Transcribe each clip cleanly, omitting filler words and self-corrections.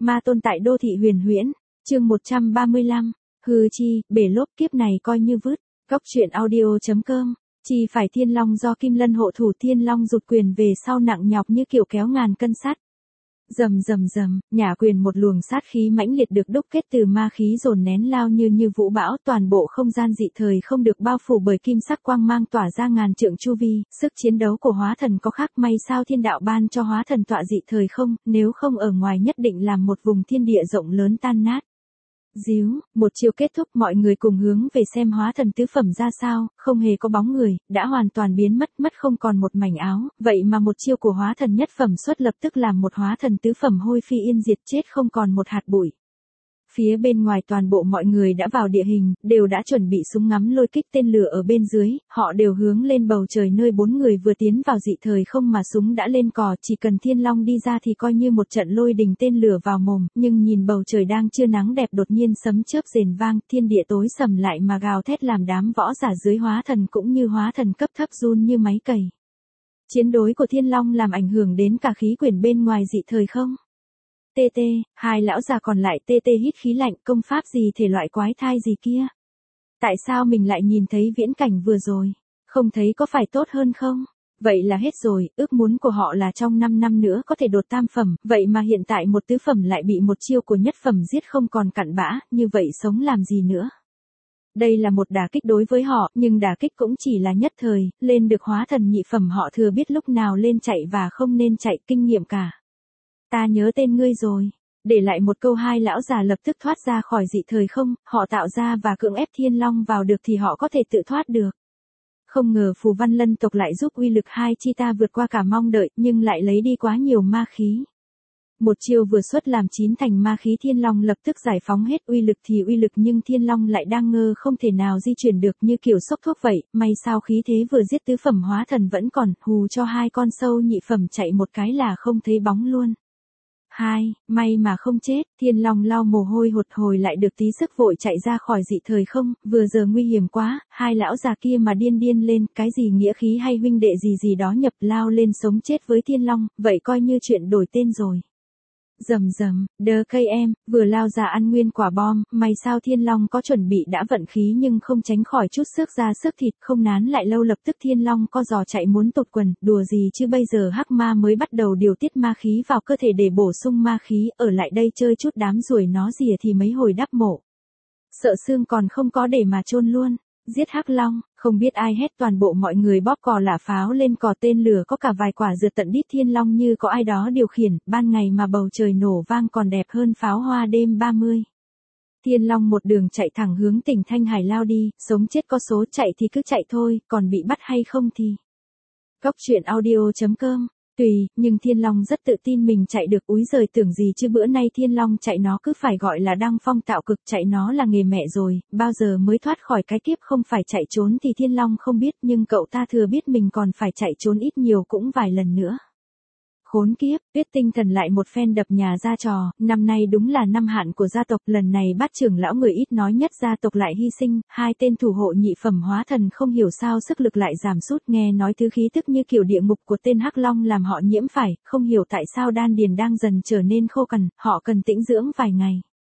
Ma tôn tại đô thị huyền huyễn, chương 135, hư chi, bể lốp kiếp này coi như vứt, góc truyện audio.com, chi phải Thiên Long do Kim Lân hộ thủ Thiên Long rụt quyền về sau nặng nhọc như kiểu kéo ngàn cân sắt. Rầm rầm rầm, nhả quyền một luồng sát khí mãnh liệt được đúc kết từ ma khí dồn nén lao như vũ bão, toàn bộ không gian dị thời không được bao phủ bởi kim sắc quang mang tỏa ra ngàn trượng chu vi, sức chiến đấu của hóa thần có khác may sao thiên đạo ban cho hóa thần tọa dị thời không, nếu không ở ngoài nhất định làm một vùng thiên địa rộng lớn tan nát. Díu, một chiêu kết thúc mọi người cùng hướng về xem hóa thần tứ phẩm ra sao, không hề có bóng người, đã hoàn toàn biến mất không còn một mảnh áo, vậy mà một chiêu của hóa thần nhất phẩm xuất lập tức làm một hóa thần tứ phẩm hôi phi yên diệt chết không còn một hạt bụi. Phía bên ngoài toàn bộ mọi người đã vào địa hình, đều đã chuẩn bị súng ngắm lôi kích tên lửa ở bên dưới, họ đều hướng lên bầu trời nơi bốn người vừa tiến vào dị thời không mà súng đã lên cò, chỉ cần Thiên Long đi ra thì coi như một trận lôi đình tên lửa vào mồm, nhưng nhìn bầu trời đang chưa nắng đẹp đột nhiên sấm chớp rền vang, thiên địa tối sầm lại mà gào thét làm đám võ giả dưới hóa thần cũng như hóa thần cấp thấp run như máy cày. Chiến đối của Thiên Long làm ảnh hưởng đến cả khí quyển bên ngoài dị thời không? TT, hai lão già còn lại TT hít khí lạnh, công pháp gì thể loại quái thai gì kia? Tại sao mình lại nhìn thấy viễn cảnh vừa rồi? Không thấy có phải tốt hơn không? Vậy là hết rồi, ước muốn của họ là trong 5 năm nữa có thể đột tam phẩm, vậy mà hiện tại một tứ phẩm lại bị một chiêu của nhất phẩm giết không còn cặn bã, như vậy sống làm gì nữa? Đây là một đả kích đối với họ, nhưng đả kích cũng chỉ là nhất thời, lên được hóa thần nhị phẩm họ thừa biết lúc nào lên chạy và không nên chạy, kinh nghiệm cả. Ta nhớ tên ngươi rồi. Để lại một câu hai lão già lập tức thoát ra khỏi dị thời không, họ tạo ra và cưỡng ép Thiên Long vào được thì họ có thể tự thoát được. Không ngờ phù văn lân tộc lại giúp uy lực hai chi ta vượt qua cả mong đợi, nhưng lại lấy đi quá nhiều ma khí. Một chiêu vừa xuất làm chín thành ma khí Thiên Long lập tức giải phóng hết uy lực thì uy lực nhưng Thiên Long lại đang ngơ không thể nào di chuyển được như kiểu sốc thuốc vậy, may sao khí thế vừa giết tứ phẩm hóa thần vẫn còn, hù cho hai con sâu nhị phẩm chạy một cái là không thấy bóng luôn. May mà không chết, Thiên Long lau mồ hôi hột hồi lại được tí sức vội chạy ra khỏi dị thời không, vừa giờ nguy hiểm quá, hai lão già kia mà điên lên, cái gì nghĩa khí hay huynh đệ gì đó nhập lao lên sống chết với Thiên Long, vậy coi như chuyện đổi tên rồi. Rầm rầm, đơ cây em, vừa lao ra ăn nguyên quả bom, may sao Thiên Long có chuẩn bị đã vận khí nhưng không tránh khỏi chút sức ra sức thịt, không nán lại lâu lập tức Thiên Long co giò chạy muốn tụt quần, đùa gì chứ bây giờ hắc ma mới bắt đầu điều tiết ma khí vào cơ thể để bổ sung ma khí, ở lại đây chơi chút đám ruồi nó rìa thì mấy hồi đắp mộ. Sợ xương còn không có để mà chôn luôn. Giết hắc long, không biết ai hét toàn bộ mọi người bóp cò lả pháo lên cò tên lửa có cả vài quả rượt tận đít Thiên Long như có ai đó điều khiển, ban ngày mà bầu trời nổ vang còn đẹp hơn pháo hoa đêm 30. Thiên Long một đường chạy thẳng hướng tỉnh Thanh Hải lao đi, sống chết có số chạy thì cứ chạy thôi, còn bị bắt hay không thì. Góc truyện audio.com. Tùy, nhưng Thiên Long rất tự tin mình chạy được úi giời tưởng gì chứ bữa nay Thiên Long chạy nó cứ phải gọi là đăng phong tạo cực chạy nó là nghề mẹ rồi, bao giờ mới thoát khỏi cái kiếp không phải chạy trốn thì Thiên Long không biết nhưng cậu ta thừa biết mình còn phải chạy trốn ít nhiều cũng vài lần nữa. Khốn kiếp, Tuyết Tinh Thần lại một phen đập nhà ra trò, năm nay đúng là năm hạn của gia tộc, lần này bát trưởng lão người ít nói nhất gia tộc lại hy sinh, hai tên thủ hộ nhị phẩm hóa thần không hiểu sao sức lực lại giảm sút, nghe nói thứ khí tức như kiểu địa ngục của tên Hắc Long làm họ nhiễm phải, không hiểu tại sao đan điền đang dần trở nên khô cằn, họ cần tĩnh dưỡng vài ngày.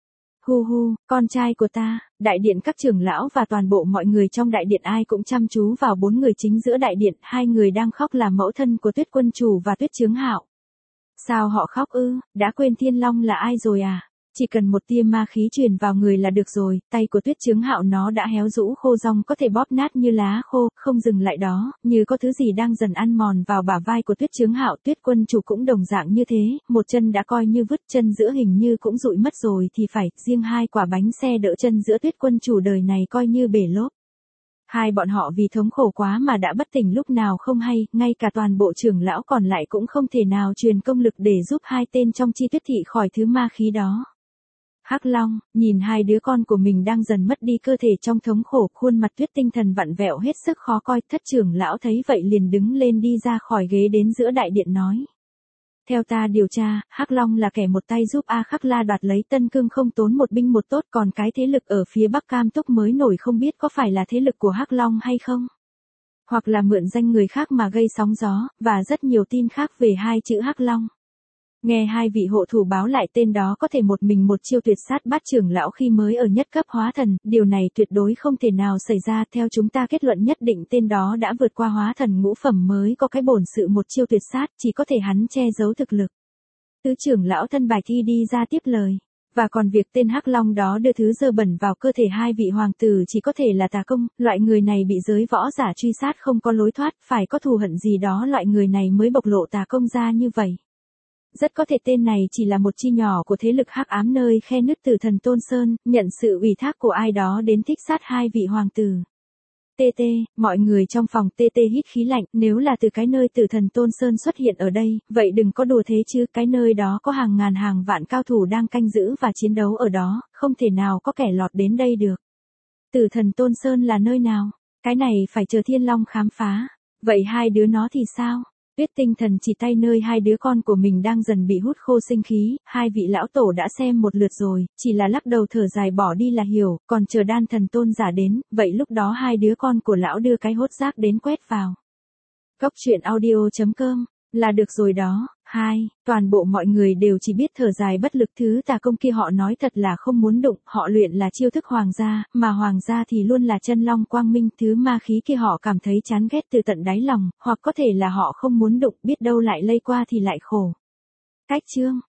Hu, con trai của ta, đại điện các trưởng lão và toàn bộ mọi người trong đại điện ai cũng chăm chú vào bốn người chính giữa đại điện, hai người đang khóc là mẫu thân của Tuyết Quân Chủ và Tuyết Chướng Hạo. Sao họ khóc ư, đã quên Thiên Long là ai rồi à? Chỉ cần một tia ma khí truyền vào người là được rồi, tay của Tuyết Chướng Hạo nó đã héo rũ khô rong có thể bóp nát như lá khô, không dừng lại đó, như có thứ gì đang dần ăn mòn vào bả vai của Tuyết Chướng Hạo, Tuyết Quân Chủ cũng đồng dạng như thế, một chân đã coi như vứt, chân giữa hình như cũng rụi mất rồi thì phải, riêng hai quả bánh xe đỡ chân giữa Tuyết Quân Chủ đời này coi như bể lốp. Hai bọn họ vì thống khổ quá mà đã bất tỉnh lúc nào không hay, ngay cả toàn bộ trưởng lão còn lại cũng không thể nào truyền công lực để giúp hai tên trong Chi Tuyết thị khỏi thứ ma khí đó. Hắc Long, nhìn hai đứa con của mình đang dần mất đi cơ thể trong thống khổ, khuôn mặt Tuyết Tinh Thần vặn vẹo hết sức khó coi, thất trưởng lão thấy vậy liền đứng lên đi ra khỏi ghế đến giữa đại điện nói. Theo ta điều tra, Hắc Long là kẻ một tay giúp A Khắc La đoạt lấy Tân Cương không tốn một binh một tốt, còn cái thế lực ở phía Bắc Cam Túc mới nổi không biết có phải là thế lực của Hắc Long hay không? Hoặc là mượn danh người khác mà gây sóng gió, và rất nhiều tin khác về hai chữ Hắc Long. Nghe hai vị hộ thủ báo lại tên đó có thể một mình một chiêu tuyệt sát bát trưởng lão khi mới ở nhất cấp hóa thần, điều này tuyệt đối không thể nào xảy ra, theo chúng ta kết luận nhất định tên đó đã vượt qua hóa thần ngũ phẩm mới có cái bổn sự một chiêu tuyệt sát, chỉ có thể hắn che giấu thực lực. Tứ trưởng lão thân bài thi đi ra tiếp lời. Và còn việc tên Hắc Long đó đưa thứ dơ bẩn vào cơ thể hai vị hoàng tử chỉ có thể là tà công, loại người này bị giới võ giả truy sát không có lối thoát, phải có thù hận gì đó loại người này mới bộc lộ tà công ra như vậy. Rất có thể tên này chỉ là một chi nhỏ của thế lực hắc ám nơi khe nứt Tử Thần Tôn Sơn, nhận sự ủy thác của ai đó đến thích sát hai vị hoàng tử. TT, mọi người trong phòng TT hít khí lạnh, nếu là từ cái nơi Tử Thần Tôn Sơn xuất hiện ở đây, vậy đừng có đùa thế chứ, cái nơi đó có hàng ngàn hàng vạn cao thủ đang canh giữ và chiến đấu ở đó, không thể nào có kẻ lọt đến đây được. Tử Thần Tôn Sơn là nơi nào? Cái này phải chờ Thiên Long khám phá. Vậy hai đứa nó thì sao? Tuyết Tinh Thần chỉ tay nơi hai đứa con của mình đang dần bị hút khô sinh khí, hai vị lão tổ đã xem một lượt rồi, chỉ là lắc đầu thở dài bỏ đi là hiểu, còn chờ Đan Thần Tôn giả đến, vậy lúc đó hai đứa con của lão đưa cái hốt rác đến quét vào. Cốc truyện audio.com, là được rồi đó. Toàn bộ mọi người đều chỉ biết thở dài bất lực, thứ tà công kia họ nói thật là không muốn đụng, họ luyện là chiêu thức hoàng gia, mà hoàng gia thì luôn là chân long quang minh, thứ ma khí kia họ cảm thấy chán ghét từ tận đáy lòng, hoặc có thể là họ không muốn đụng, biết đâu lại lây qua thì lại khổ. Cách chương